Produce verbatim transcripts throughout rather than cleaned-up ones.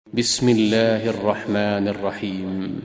بسم الله الرحمن الرحيم.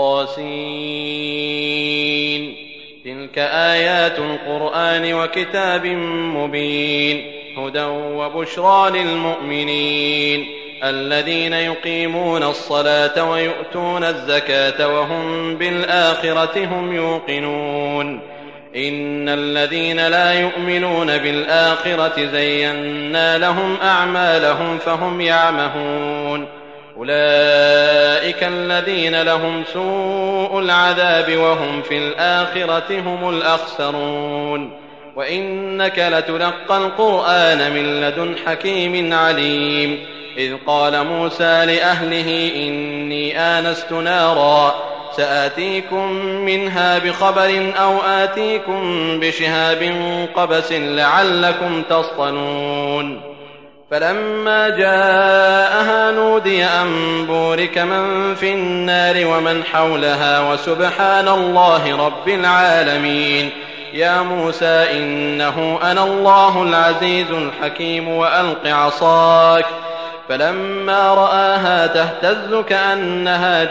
طاسين. تلك آيات القرآن وكتاب مبين، هدى وبشرى للمؤمنين الذين يقيمون الصلاة ويؤتون الزكاة وهم بالآخرة هم يوقنون. إن الذين لا يؤمنون بالآخرة زينا لهم أعمالهم فهم يعمهون. أولئك الذين لهم سوء العذاب وهم في الآخرة هم الأخسرون. وإنك لتلقى القرآن من لدن حكيم عليم. إذ قال موسى لأهله إني آنست نارا سآتيكم منها بخبر أو آتيكم بشهاب قبس لعلكم تصطلون. فلما جاءها نودي أن بورك من في النار ومن حولها وسبحان الله رب العالمين. يا موسى إنه أنا الله العزيز الحكيم وألق عصاك. فلما رآها تهتز كأنها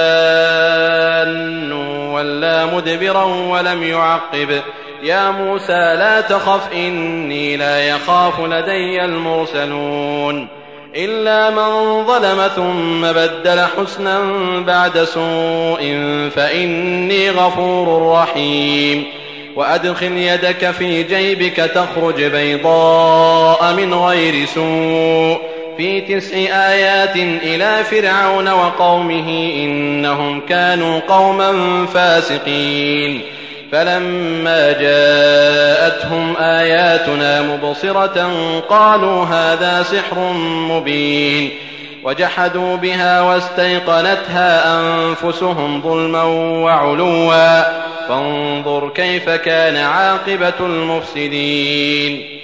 جان ولا مدبرا ولم يعقب. يا موسى لا تخف إني لا يخاف لدي المرسلون. إلا من ظلم ثم بدل حسنا بعد سوء فإني غفور رحيم. وأدخل يدك في جيبك تخرج بيضاء من غير سوء في تسع آيات إلى فرعون وقومه إنهم كانوا قوما فاسقين. فلما جاءتهم آياتنا مبصرة قالوا هذا سحر مبين. وجحدوا بها واستيقنتها أنفسهم ظلما وعلوا فانظر كيف كان عاقبة المفسدين.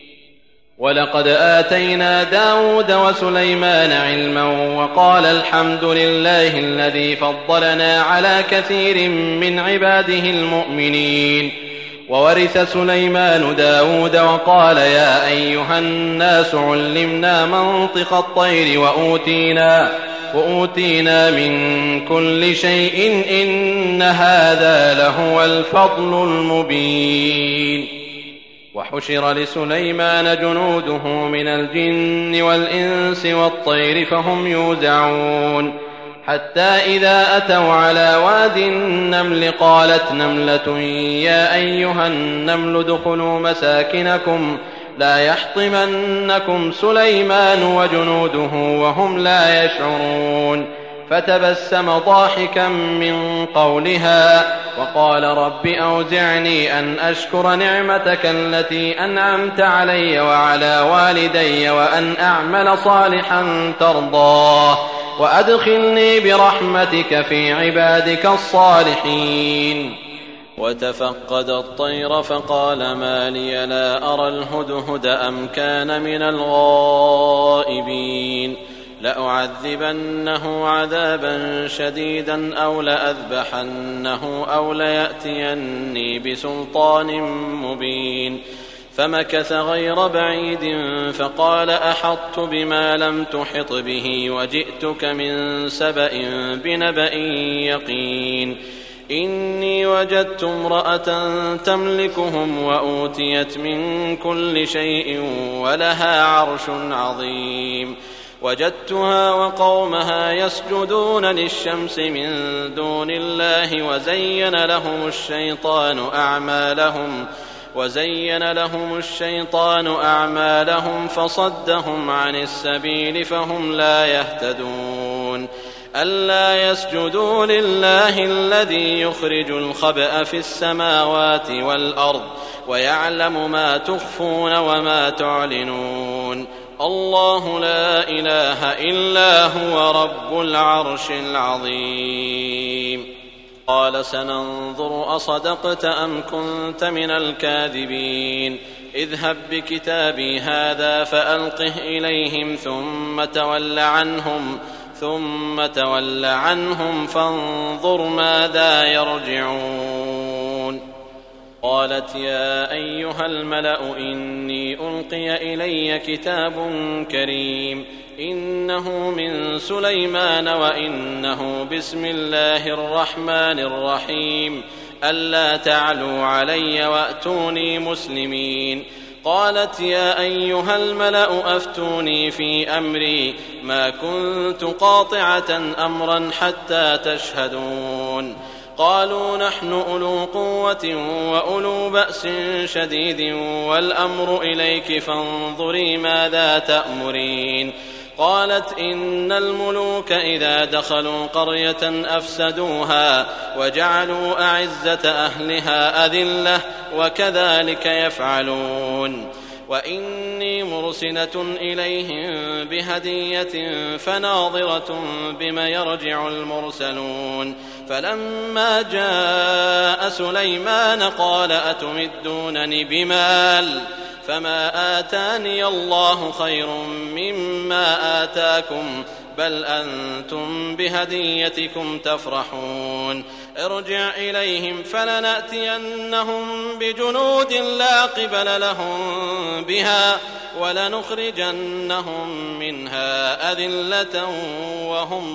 ولقد آتينا داود وسليمان علما وقال الحمد لله الذي فضلنا على كثير من عباده المؤمنين. وورث سليمان داود وقال يا أيها الناس علمنا منطق الطير وأوتينا, وأوتينا من كل شيء إن هذا لهو الفضل المبين. وحشر لسليمان جنوده من الجن والإنس والطير فهم يوزعون. حتى إذا أتوا على واد النمل قالت نملة يا أيها النمل ادخلوا مساكنكم لا يحطمنكم سليمان وجنوده وهم لا يشعرون. فتبسم ضاحكا من قولها وقال رب أوزعني أن أشكر نعمتك التي أنعمت علي وعلى والدي وأن أعمل صالحا ترضاه وأدخلني برحمتك في عبادك الصالحين. وتفقد الطير فقال ما لي لا أرى الهدهد أم كان من الغائبين. لأعذبنه عذابا شديدا أو لأذبحنه أو ليأتيني بسلطان مبين. فمكث غير بعيد فقال أحطت بما لم تحط به وجئتك من سبأ بنبأ يقين. إني وجدت امرأة تملكهم وأوتيت من كل شيء ولها عرش عظيم. وجدتها وقومها يسجدون للشمس من دون الله وزين لهم الشيطان أعمالهم وزين لهم الشيطان أعمالهم فصدهم عن السبيل فهم لا يهتدون. ألا يسجدوا لله الذي يخرج الخبأ في السماوات والأرض ويعلم ما تخفون وما تعلنون. الله لا إله إلا هو رب العرش العظيم. قال سننظر أصدقت أم كنت من الكاذبين. اذهب بكتابي هذا فألقه إليهم ثم تول عنهم ثم تول عنهم فانظر ماذا يرجعون. قالت يا أيها الملأ إني ألقي إلي كتاب كريم إنه من سليمان وإنه بسم الله الرحمن الرحيم ألا تعلوا علي وأتوني مسلمين. قالت يا أيها الملأ أفتوني في أمري ما كنت قاطعة أمرا حتى تشهدون. قالوا نحن أولو قوة وأولو بأس شديد والأمر إليك فانظري ماذا تأمرين. قالت إن الملوك إذا دخلوا قرية أفسدوها وجعلوا أعزة أهلها أذلة وكذلك يفعلون. وإني مرسلة إليهم بهدية فناظرة بما يرجع المرسلون. فلما جاء سليمان قال أتمدونني بمال فما آتاني الله خير مما آتاكم بل أنتم بهديتكم تفرحون. ارجع إليهم فلنأتينهم بجنود لا قبل لهم بها ولنخرجنهم منها أذلة وهم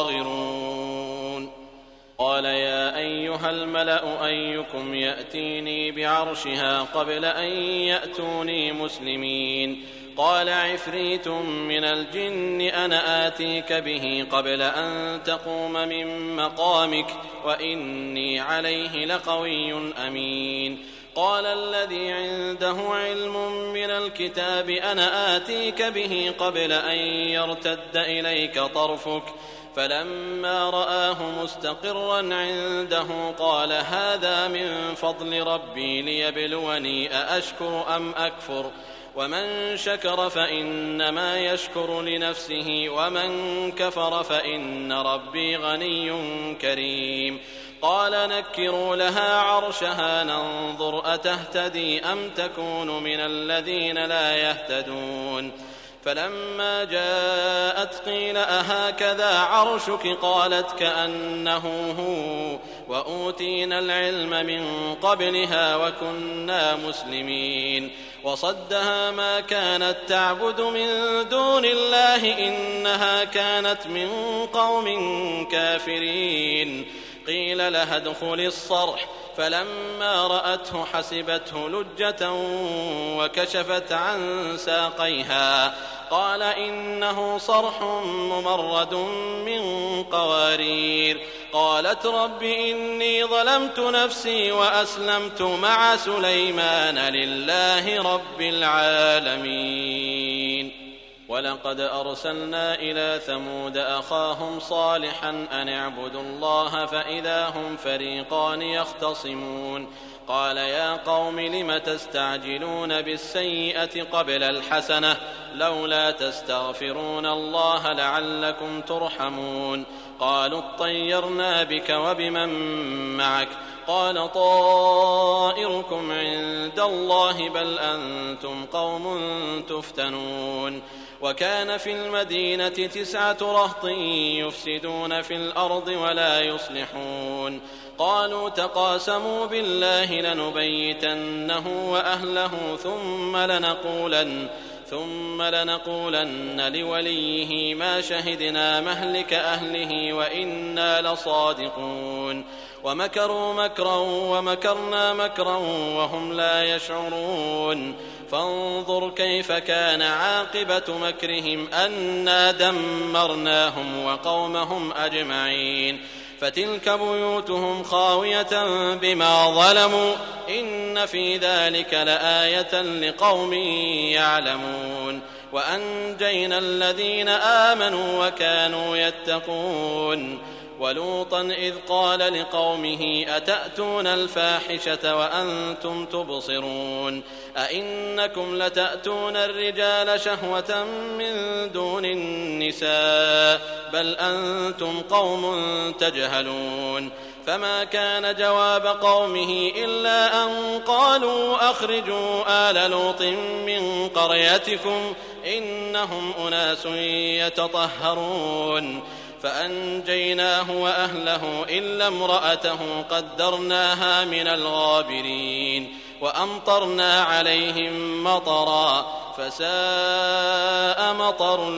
صاغرون. قال يا أيها الملأ أيكم يأتيني بعرشها قبل أن يأتوني مسلمين. قال عفريت من الجن أنا آتيك به قبل أن تقوم من مقامك وإني عليه لقوي أمين. قال الذي عنده علم من الكتاب أنا آتيك به قبل أن يرتد إليك طرفك فلما رآه مستقرا عنده قال هذا من فضل ربي ليبلوني أأشكر أم أكفر ومن شكر فإنما يشكر لنفسه ومن كفر فإن ربي غني كريم. قال نكروا لها عرشها ننظر أتهتدي أم تكون من الذين لا يهتدون. فلما جاءت قيل أهكذا عرشك قالت كأنه هو وأوتينا العلم من قبلها وكنا مسلمين. وصدها ما كانت تعبد من دون الله إنها كانت من قوم كافرين. قيل لها ادخل الصرح فلما رأته حسبته لجة وكشفت عن ساقيها قال إنه صرح ممرد من قوارير. قالت رب إني ظلمت نفسي وأسلمت مع سليمان لله رب العالمين. ولقد أرسلنا إلى ثمود أخاهم صالحا أن اعبدوا الله فإذا هم فريقان يختصمون. قال يا قوم لم تستعجلون بالسيئة قبل الحسنة لولا تستغفرون الله لعلكم ترحمون. قالوا اطيرنا بك وبمن معك قال طائركم عند الله بل أنتم قوم تفتنون. وكان في المدينة تسعة رهط يفسدون في الأرض ولا يصلحون. قالوا تقاسموا بالله لنبيتنه وأهله ثم لنقولن ثم لنقولن لوليه ما شهدنا مهلك أهله وإنا لصادقون. ومكروا مكرا ومكرنا مكرا وهم لا يشعرون. فانظر كيف كان عاقبة مكرهم أنا دمرناهم وقومهم أجمعين. فتلك بيوتهم خاوية بما ظلموا إن في ذلك لآية لقوم يعلمون. وأنجينا الذين آمنوا وكانوا يتقون. ولوطا إذ قال لقومه أتأتون الفاحشة وأنتم تبصرون أئنكم لتأتون الرجال شهوة من دون النساء بل أنتم قوم تجهلون. فما كان جواب قومه إلا أن قالوا أخرجوا آل لوط من قريتكم إنهم أناس يتطهرون. فأنجيناه وأهله إلا امرأته قدرناها من الغابرين. وأمطرنا عليهم مطرا فساء مطر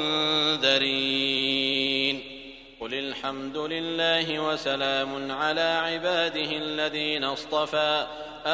المنذرين قل الحمد لله وسلام على عباده الذين اصطفى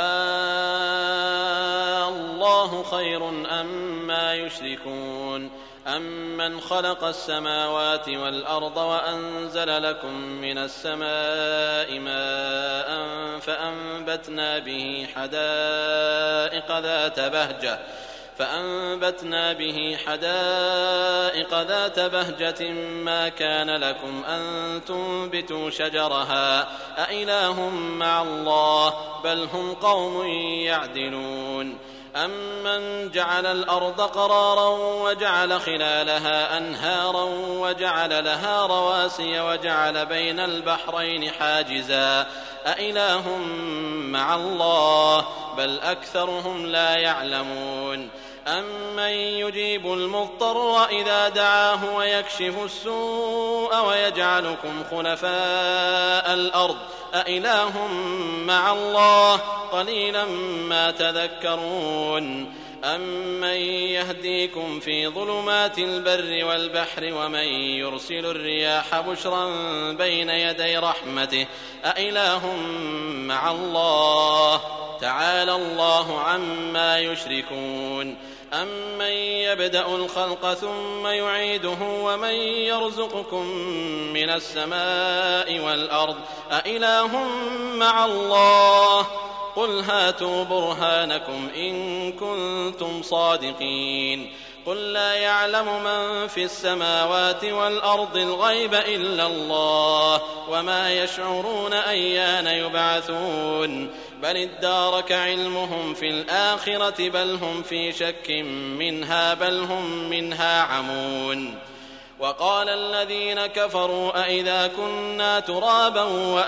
آه الله خير أما يشركون أمن خلق السماوات والأرض وأنزل لكم من السماء ماء فأنبتنا به حدائق ذات بهجة فأنبتنا به حدائق ذات بهجة ما كان لكم أن تنبتوا شجرها أإله مع الله بل هم قوم يعدلون أمن جعل الأرض قرارا وجعل خلالها أنهارا وجعل لها رواسي وجعل بين البحرين حاجزا أإله مع الله بل أكثرهم لا يعلمون أمن يجيب المضطر إذا دعاه ويكشف السوء ويجعلكم خلفاء الأرض أإله مع الله قليلا ما تذكرون أمن يهديكم في ظلمات البر والبحر ومن يرسل الرياح بشرا بين يدي رحمته أإله مع الله تعالى الله عما يشركون أمن يبدأ الخلق ثم يعيده ومن يرزقكم من السماء والأرض أإله مع الله قل هاتوا برهانكم إن كنتم صادقين قل لا يعلم من في السماوات والأرض الغيب إلا الله وما يشعرون أيان يبعثون بل ادارك علمهم في الآخرة بل هم في شك منها بل هم منها عمون وقال الذين كفروا أئذا كنا ترابا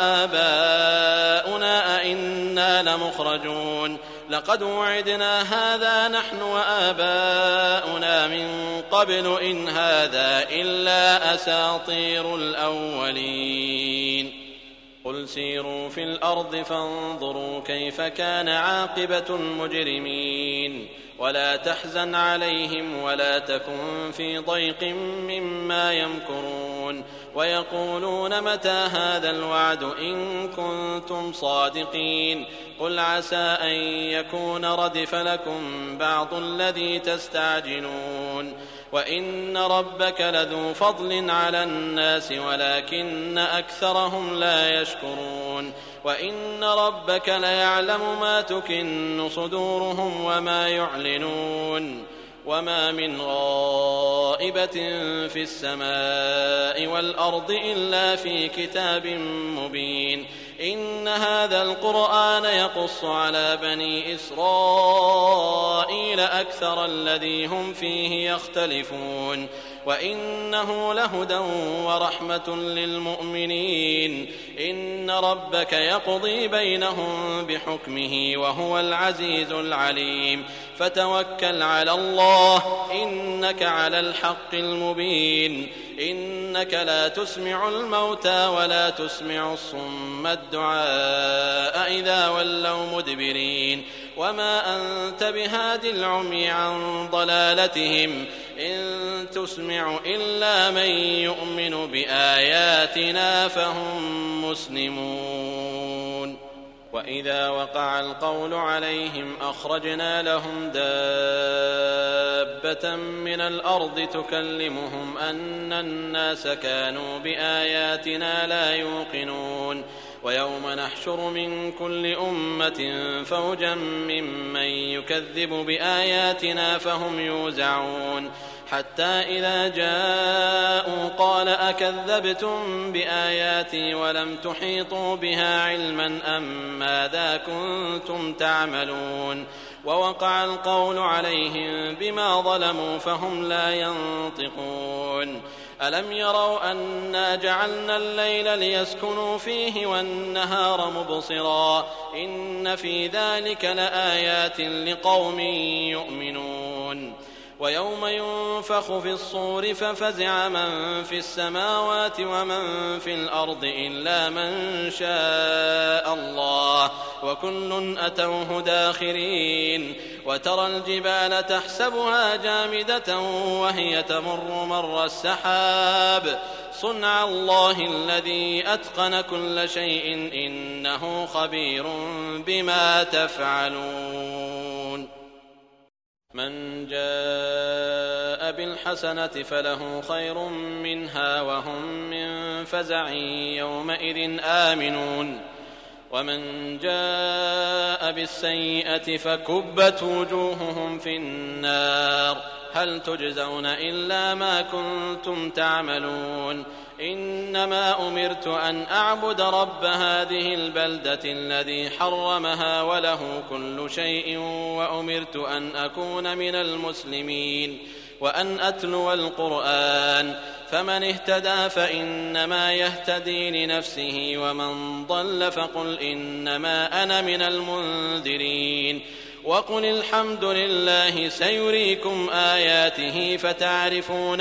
وآباؤنا أئنا لمخرجون لقد وعدنا هذا نحن وآباؤنا من قبل إن هذا إلا أساطير الأولين قل سيروا في الأرض فانظروا كيف كان عاقبة المجرمين ولا تحزن عليهم ولا تكن في ضيق مما يمكرون ويقولون متى هذا الوعد إن كنتم صادقين قل عسى أن يكون ردف لكم بعض الذي تستعجلون وإن ربك لذو فضل على الناس ولكن أكثرهم لا يشكرون وإن ربك ليعلم ما تكن صدورهم وما يعلنون وما من غائبة في السماء والأرض إلا في كتاب مبين إن هذا القرآن يقص على بني إسرائيل أكثر الذي هم فيه يختلفون وإنه لهدى ورحمة للمؤمنين إن ربك يقضي بينهم بحكمه وهو العزيز العليم فتوكل على الله إنك على الحق المبين إنك لا تسمع الموتى ولا تسمع الصم الدعاء إذا ولوا مدبرين وما أنت بهاد العمي عن ضلالتهم إن تسمع إلا من يؤمن بآياتنا فهم مسلمون وإذا وقع القول عليهم أخرجنا لهم دابة من الأرض تكلمهم أن الناس كانوا بآياتنا لا يوقنون ويوم نحشر من كل أمة فوجا ممن يكذب بآياتنا فهم يوزعون حتى إذا جاءوا قال أكذبتم بآياتي ولم تحيطوا بها علما أم ماذا كنتم تعملون ووقع القول عليهم بما ظلموا فهم لا ينطقون ألم يروا أنا جعلنا الليل ليسكنوا فيه والنهار مبصرا إن في ذلك لآيات لقوم يؤمنون ويوم ينفخ في الصور ففزع من في السماوات ومن في الأرض إلا من شاء الله وكل أتوه داخرين وترى الجبال تحسبها جامدة وهي تمر مر السحاب صنع الله الذي أتقن كل شيء إنه خبير بما تفعلون من جاء بالحسنة فله خير منها وهم من فزع يومئذ آمنون ومن جاء بالسيئة فكبت وجوههم في النار هل تجزون إلا ما كنتم تعملون إنما أمرت أن أعبد رب هذه البلدة الذي حرمها وله كل شيء وأمرت أن أكون من المسلمين وأن أتلو القرآن فمن اهتدى فإنما يهتدي لنفسه ومن ضل فقل إنما أنا من المنذرين وقل الحمد لله سيريكم آياته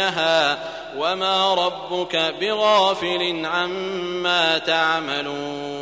فتعرفونها وما ربك بغافل عما تعملون